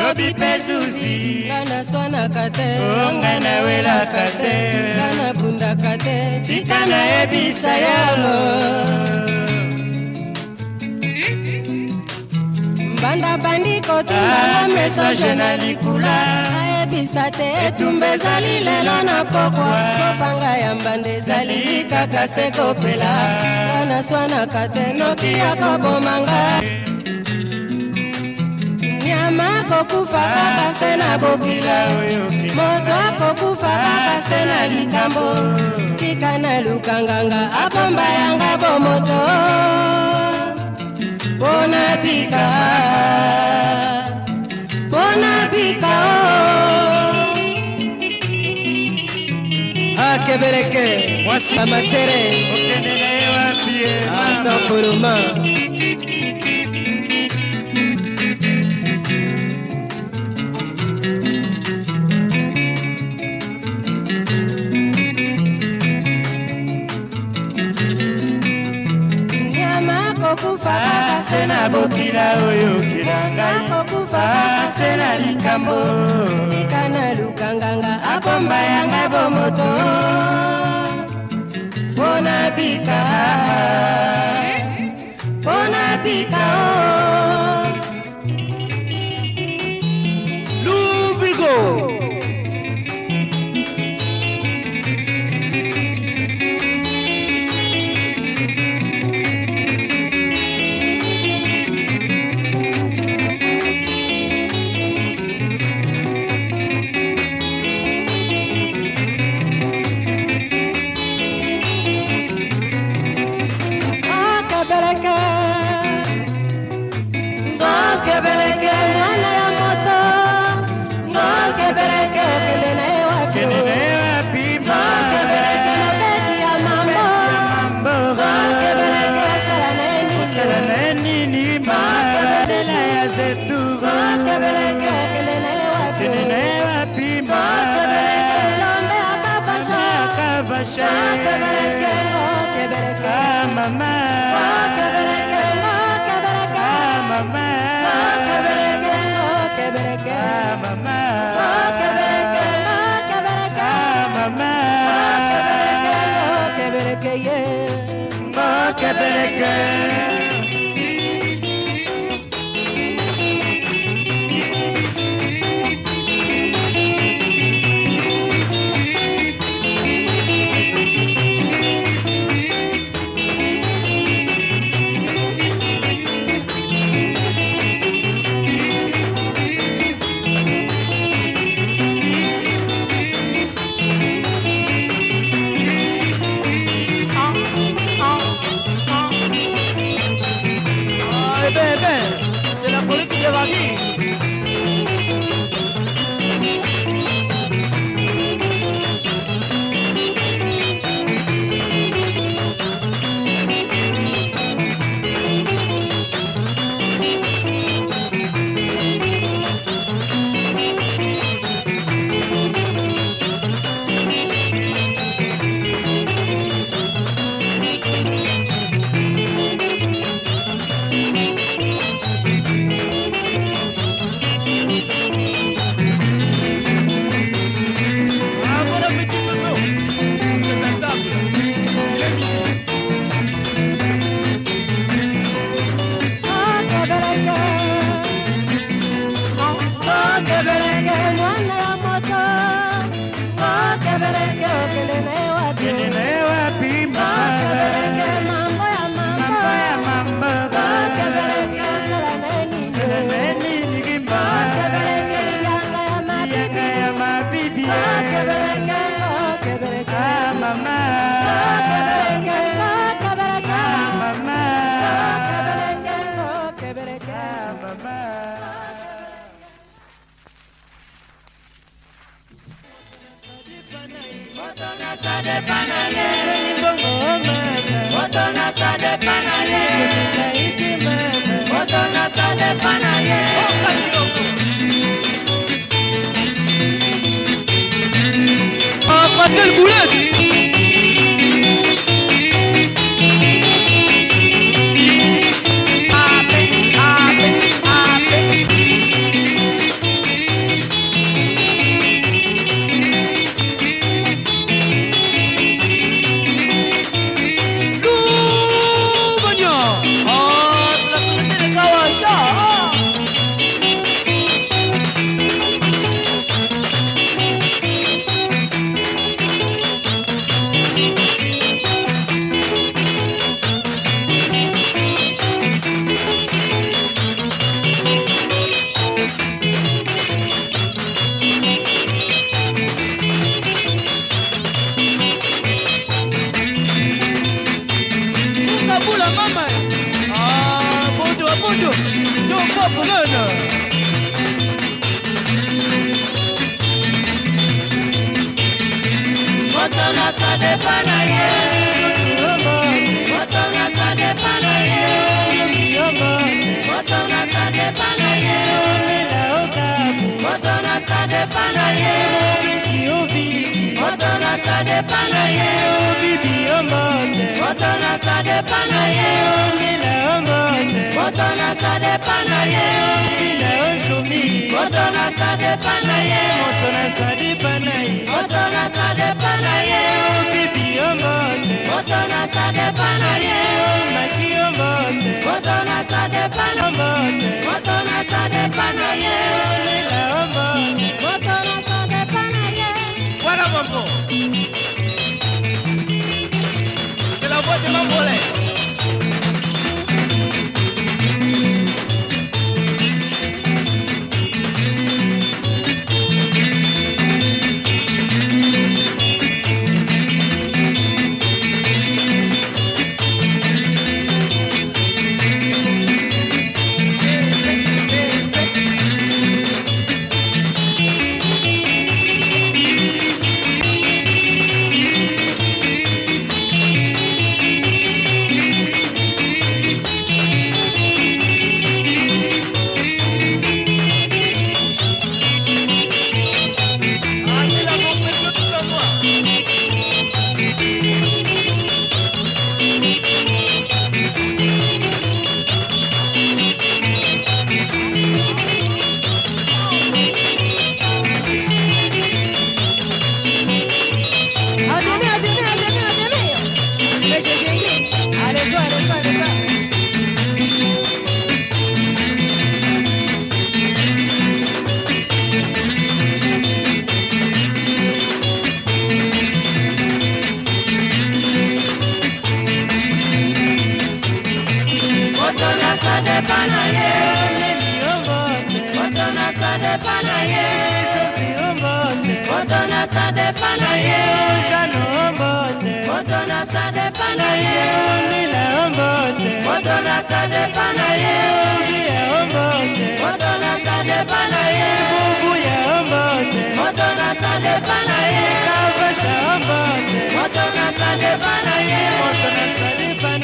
lobi pezuzi Kana swana kate Onga na wela kate Kana bunda kate Tika na ebisa yango Banda bandi kotumba message na likula Aebisa te etumbe zali lelo na pokwa Kopanga ya mbande zali kaka sekopela Kana swana kate noki akabomanga Nyama kokufa kaka sena bokila Moto kokufa kaka sena likambo Tika na lukanganga abomba yanga bomoto Bona bika Kebereke Amachere Okenele wapie Asa Kuruma Nyama kokufa Sena bokila oyo kilanga kokufa Sena likambo Ikana lukanganga Abomba yanga bomoto Bona bika Lubigo C'est la politique de la vie. Pascal Boulet. dépend na ye. Moto na sa dépend na ye. Moto na sa dépend na ye. Moto na sa dépend na ye. Moto na sa dépend na ye. Moto na sa dépend na ye. Moto na sa dépend na ye. Moto na sa dépend na ye. Moto na sa dépend na ye. Moto na sa dépend na ye. Moto na sa dépend na ye. Moto na sa dépend na ye. Moto na sa dépend na ye. Moto na sa dépend na ye. Voilà mon bon. C'est la voix de ma volée. Moto na sa dépend na ye.